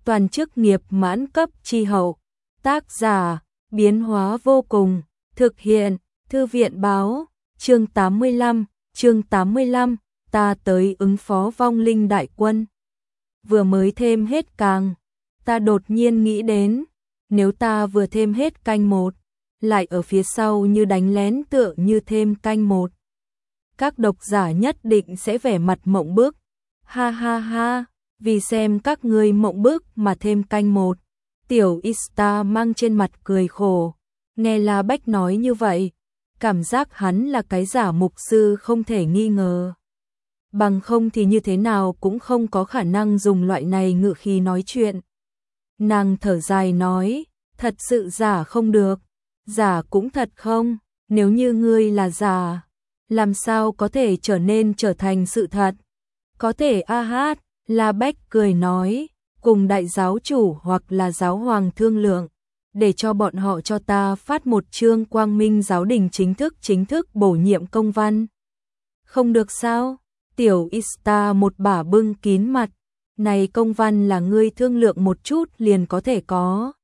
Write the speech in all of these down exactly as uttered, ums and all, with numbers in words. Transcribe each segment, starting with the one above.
toàn chức nghiệp mãn cấp chi hậu. Tác giả, biến hóa vô cùng, thực hiện, thư viện báo, chương tám mươi lăm, chương tám mươi lăm, ta tới ứng phó vong linh đại quân. Vừa mới thêm hết càng, ta đột nhiên nghĩ đến, nếu ta vừa thêm hết canh một, lại ở phía sau như đánh lén tựa như thêm canh một. Các độc giả nhất định sẽ vẻ mặt mộng bức, ha ha ha, vì xem các ngươi mộng bức mà thêm canh một. Tiểu Ista mang trên mặt cười khổ, nghe La Bách nói như vậy, cảm giác hắn là cái giả mục sư không thể nghi ngờ. Bằng không thì như thế nào cũng không có khả năng dùng loại này ngữ khí nói chuyện. Nàng thở dài nói, thật sự giả không được, giả cũng thật không, nếu như ngươi là giả, làm sao có thể trở nên trở thành sự thật? Có thể a hát, La Bách cười nói, cùng đại giáo chủ hoặc là giáo hoàng thương lượng, để cho bọn họ cho ta phát một chương Quang Minh giáo đình chính thức chính thức bổ nhiệm công văn. Không được sao? Tiểu Ista một bả bưng kín mặt, này công văn là ngươi thương lượng một chút liền có thể có.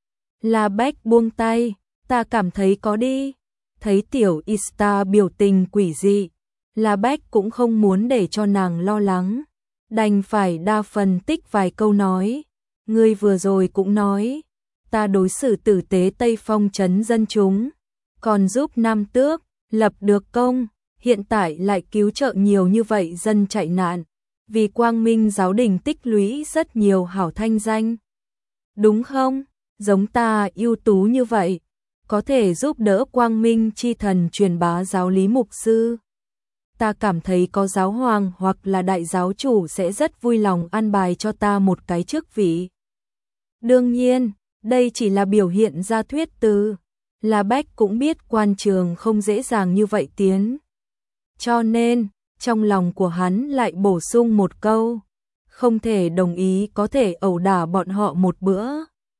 La Bách buông tay, ta cảm thấy có đi. Thấy Tiểu Ista biểu tình quỷ dị, La Bách cũng không muốn để cho nàng lo lắng, đành phải đa phần tích vài câu nói. Ngươi vừa rồi cũng nói, ta đối xử tử tế Tây Phong trấn dân chúng, còn giúp Nam Tước lập được công, hiện tại lại cứu trợ nhiều như vậy dân chạy nạn, vì Quang Minh giáo đình tích lũy rất nhiều hảo thanh danh. Đúng không? Giống ta ưu tú như vậy, có thể giúp đỡ Quang Minh chi thần truyền bá giáo lý mục sư. Ta cảm thấy có giáo hoàng hoặc là đại giáo chủ sẽ rất vui lòng an bài cho ta một cái chức vị. Đương nhiên, đây chỉ là biểu hiện ra thuyết từ. La Bách cũng biết quan trường không dễ dàng như vậy tiến. Cho nên, trong lòng của hắn lại bổ sung một câu, không thể đồng ý có thể ẩu đả bọn họ một bữa.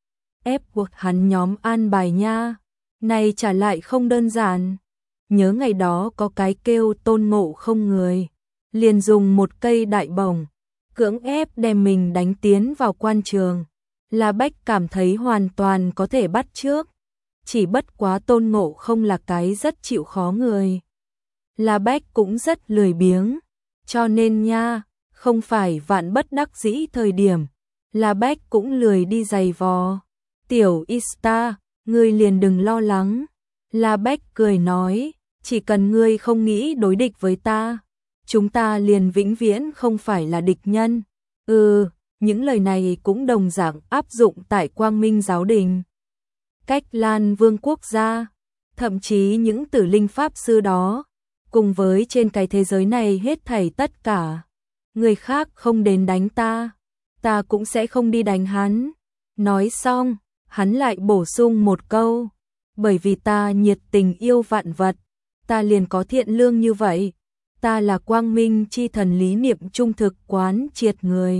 Ép buộc hắn nhóm an bài nha, này trả lại không đơn giản. Nhớ ngày đó có cái kêu Tôn Ngộ Không người, liền dùng một cây đại bổng, cưỡng ép đem mình đánh tiến vào quan trường. La Bách cảm thấy hoàn toàn có thể bắt chước, chỉ bất quá Tôn Ngộ Không là cái rất chịu khó người. La Bách cũng rất lười biếng, cho nên nha, không phải vạn bất đắc dĩ thời điểm, La Bách cũng lười đi giày vò. Tiểu Ista, ngươi liền đừng lo lắng. La Bách cười nói, chỉ cần ngươi không nghĩ đối địch với ta, chúng ta liền vĩnh viễn không phải là địch nhân. Ừ, những lời này cũng đồng dạng áp dụng tại Quang Minh giáo đình. Cách Lan Vương quốc gia, thậm chí những tử linh pháp sư đó, cùng với trên cái thế giới này hết thảy tất cả. Người khác không đến đánh ta, ta cũng sẽ không đi đánh hắn. Nói xong, hắn lại bổ sung một câu, bởi vì ta nhiệt tình yêu vạn vật, ta liền có thiện lương như vậy, ta là Quang Minh chi thần lý niệm trung thực quán triệt người.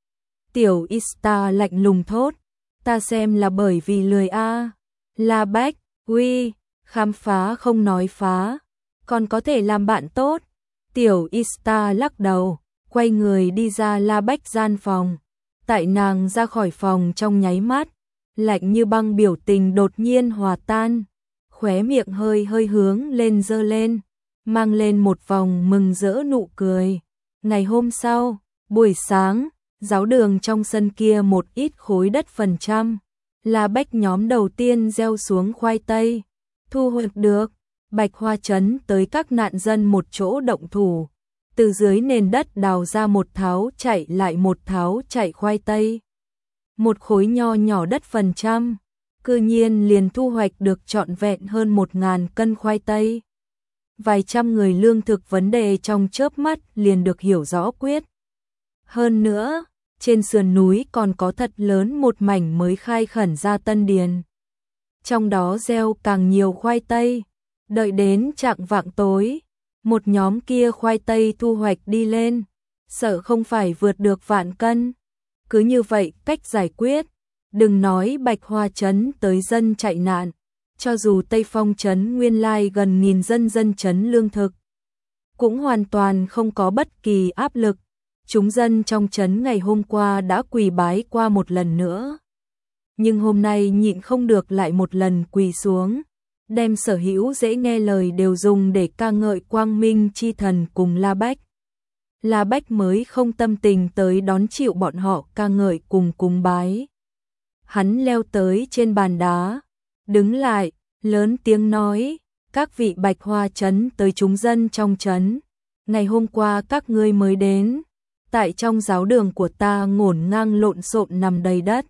Tiểu Ista lạnh lùng thốt, ta xem là bởi vì lười a. La Bách, uy, khám phá không nói phá, còn có thể làm bạn tốt. Tiểu Ista lắc đầu, quay người đi ra La Bách gian phòng. Tại nàng ra khỏi phòng trong nháy mắt, lạnh như băng biểu tình đột nhiên hòa tan, khóe miệng hơi hơi hướng lên giơ lên, mang lên một vòng mừng rỡ nụ cười. Ngày hôm sau, buổi sáng, giáo đường trong sân kia một ít khối đất phần trăm, La Bách nhóm đầu tiên gieo xuống khoai tây, thu hoạch được. Bạch Hoa trấn tới các nạn dân một chỗ động thủ, từ dưới nền đất đào ra một tháo chạy lại một tháo chạy khoai tây. Một khối nho nhỏ đất phần trăm, cư nhiên liền thu hoạch được trọn vẹn hơn một ngàn cân khoai tây. Vài trăm người lương thực vấn đề trong chớp mắt liền được hiểu rõ quyết. Hơn nữa, trên sườn núi còn có thật lớn một mảnh mới khai khẩn ra tân điền. Trong đó gieo càng nhiều khoai tây. Đợi đến chạng vạng tối, một nhóm kia khoai tây thu hoạch đi lên, sợ không phải vượt được vạn cân. Cứ như vậy cách giải quyết, đừng nói Bạch Hoa trấn tới dân chạy nạn, cho dù Tây Phong trấn nguyên lai gần nghìn dân dân trấn lương thực, cũng hoàn toàn không có bất kỳ áp lực. chúng dân trong trấn ngày hôm qua đã quỳ bái qua một lần nữa. Nhưng hôm nay nhịn không được lại một lần quỳ xuống, đem sở hữu dễ nghe lời đều dùng để ca ngợi Quang Minh chi thần cùng La Bách. La Bách mới không tâm tình tới đón chịu bọn họ ca ngợi cùng cúng bái. Hắn leo tới trên bàn đá, đứng lại, lớn tiếng nói, các vị Bạch Hoa trấn tới chúng dân trong trấn, ngày hôm qua các ngươi mới đến, tại trong giáo đường của ta ngổn ngang lộn xộn nằm đầy đất.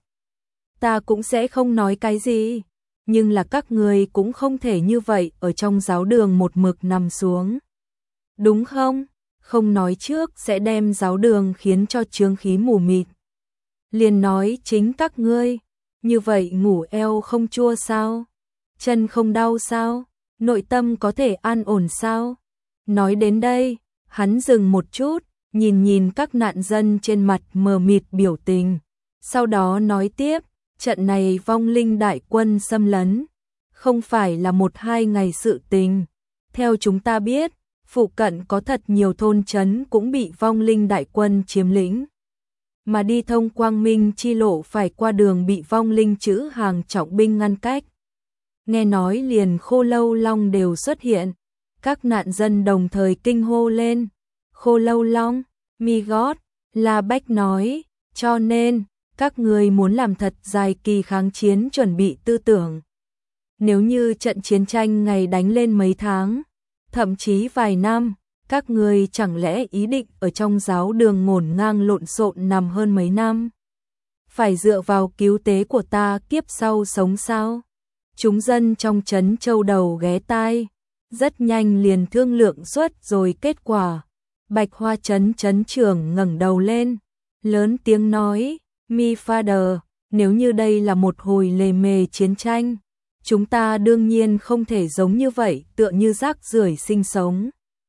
Ta cũng sẽ không nói cái gì, nhưng là các ngươi cũng không thể như vậy ở trong giáo đường một mực nằm xuống. Đúng không? Không nói trước sẽ đem giáo đường khiến cho chướng khí mù mịt. Liền nói chính các ngươi, như vậy ngủ eo không chua sao? Chân không đau sao? Nội tâm có thể an ổn sao? Nói đến đây, hắn dừng một chút, nhìn nhìn các nạn dân trên mặt mờ mịt biểu tình. Sau đó nói tiếp, trận này vong linh đại quân xâm lấn, không phải là một hai ngày sự tình. Theo chúng ta biết, phụ cận có thật nhiều thôn trấn cũng bị vong linh đại quân chiếm lĩnh. Mà đi thông Quang Minh chi lộ phải qua đường bị vong linh chữ hàng trọng binh ngăn cách. Nghe nói liền Khô Lâu Long đều xuất hiện. Các nạn dân đồng thời kinh hô lên. Khô Lâu Long, mi gót, La Bách nói, cho nên, các người muốn làm thật dài kỳ kháng chiến chuẩn bị tư tưởng. Nếu như trận chiến tranh ngày đánh lên mấy tháng, thậm chí vài năm, các người chẳng lẽ ý định ở trong giáo đường ngổn ngang lộn xộn nằm hơn mấy năm? Phải dựa vào cứu tế của ta kiếp sau sống sao? Chúng dân trong trấn châu đầu ghé tai, rất nhanh liền thương lượng suốt rồi kết quả. Bạch Hoa trấn trấn trưởng ngẩng đầu lên, lớn tiếng nói, Mi Father, nếu như đây là một hồi lề mề chiến tranh, chúng ta đương nhiên không thể giống như vậy tựa như rác rưởi sinh sống.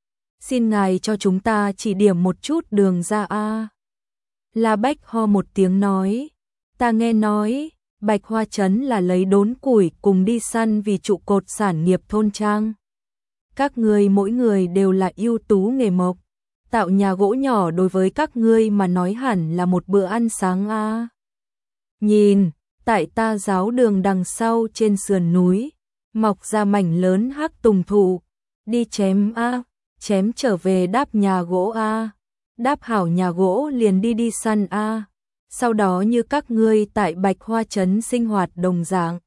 Xin ngài cho chúng ta chỉ điểm một chút đường ra a. La Bách ho một tiếng nói, ta nghe nói, Bạch Hoa trấn là lấy đốn củi cùng đi săn vì trụ cột sản nghiệp thôn trang. Các ngươi mỗi người đều là ưu tú nghề mộc, tạo nhà gỗ nhỏ đối với các ngươi mà nói hẳn là một bữa ăn sáng a. Nhìn, tại ta giáo đường đằng sau trên sườn núi, mọc ra mảnh lớn hắc tùng thụ, đi chém a, chém trở về đáp nhà gỗ a, đáp hảo nhà gỗ liền đi đi săn a. Sau đó như các ngươi tại Bạch Hoa trấn sinh hoạt đồng dạng.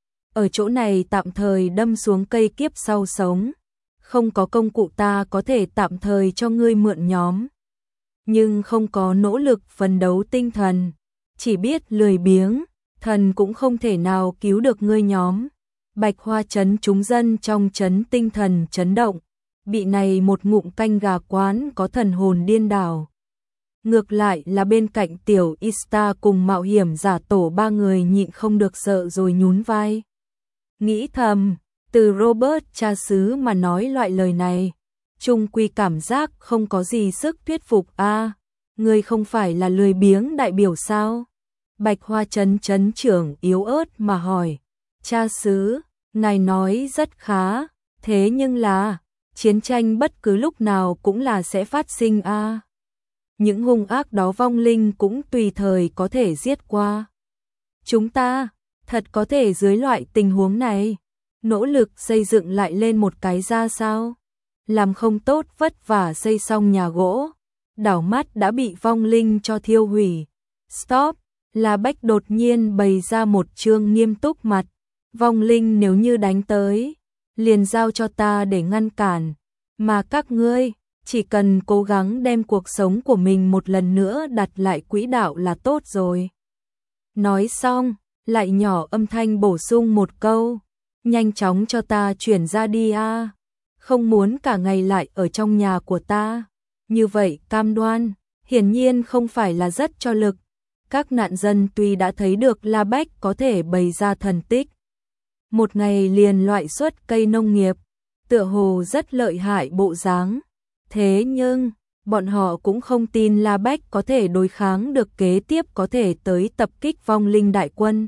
Ở chỗ này tạm thời đâm xuống cây kiếp sau sống, không có công cụ ta có thể tạm thời cho ngươi mượn nhóm. Nhưng không có nỗ lực phấn đấu tinh thần, chỉ biết lười biếng, thần cũng không thể nào cứu được ngươi nhóm. Bạch Hoa trấn chúng dân trong trấn tinh thần chấn động, bị này một ngụm canh gà quán có thần hồn điên đảo. Ngược lại là bên cạnh tiểu Ista cùng mạo hiểm giả tổ ba người nhịn không được sợ rồi nhún vai. Nghĩ thầm, từ Robert cha xứ mà nói loại lời này, chung quy cảm giác không có gì sức thuyết phục a. À, người không phải là lười biếng đại biểu sao? Bạch Hoa trấn trấn trưởng yếu ớt mà hỏi, cha xứ, ngài nói rất khá, thế nhưng là, chiến tranh bất cứ lúc nào cũng là sẽ phát sinh a. À. Những hung ác đó vong linh cũng tùy thời có thể giết qua. Chúng ta, thật có thể dưới loại tình huống này, nỗ lực xây dựng lại lên một cái ra sao? Làm không tốt vất vả xây xong nhà gỗ, đảo mắt đã bị vong linh cho thiêu hủy. Stop, La Bách đột nhiên bày ra một trương nghiêm túc mặt. Vong linh nếu như đánh tới, liền giao cho ta để ngăn cản. Mà các ngươi, chỉ cần cố gắng đem cuộc sống của mình một lần nữa đặt lại quỹ đạo là tốt rồi. Nói xong, lại nhỏ âm thanh bổ sung một câu, nhanh chóng cho ta chuyển ra đi a, không muốn cả ngày lại ở trong nhà của ta. Như vậy cam đoan, hiển nhiên không phải là rất cho lực. Các nạn dân tuy đã thấy được La Bách có thể bày ra thần tích, một ngày liền loại xuất cây nông nghiệp, tựa hồ rất lợi hại bộ dáng. Thế nhưng, bọn họ cũng không tin La Bách có thể đối kháng được kế tiếp có thể tới tập kích vong linh đại quân.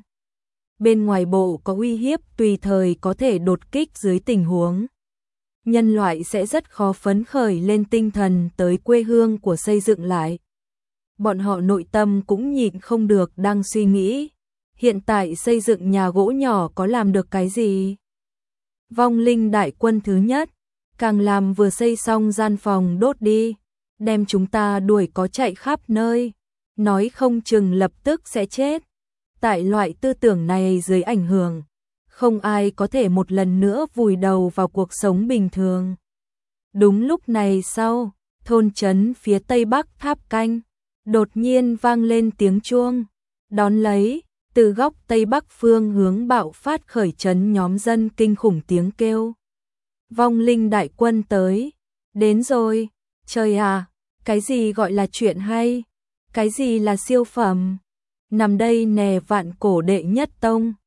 Bên ngoài bộ có uy hiếp tùy thời có thể đột kích dưới tình huống. Nhân loại sẽ rất khó phấn khởi lên tinh thần tới quê hương của xây dựng lại. bọn họ nội tâm cũng nhịn không được đang suy nghĩ, hiện tại xây dựng nhà gỗ nhỏ có làm được cái gì? Vong linh đại quân thứ nhất, càng làm vừa xây xong gian phòng đốt đi, đem chúng ta đuổi có chạy khắp nơi, nói không chừng lập tức sẽ chết. Tại loại tư tưởng này dưới ảnh hưởng, không ai có thể một lần nữa vùi đầu vào cuộc sống bình thường. Đúng lúc này sau, thôn trấn phía tây bắc tháp canh, đột nhiên vang lên tiếng chuông, đón lấy, từ góc tây bắc phương hướng bạo phát khởi trấn nhóm dân kinh khủng tiếng kêu. Vong linh đại quân tới, đến rồi, trời à, cái gì gọi là chuyện hay, cái gì là siêu phẩm, nằm đây nè vạn cổ đệ nhất tông.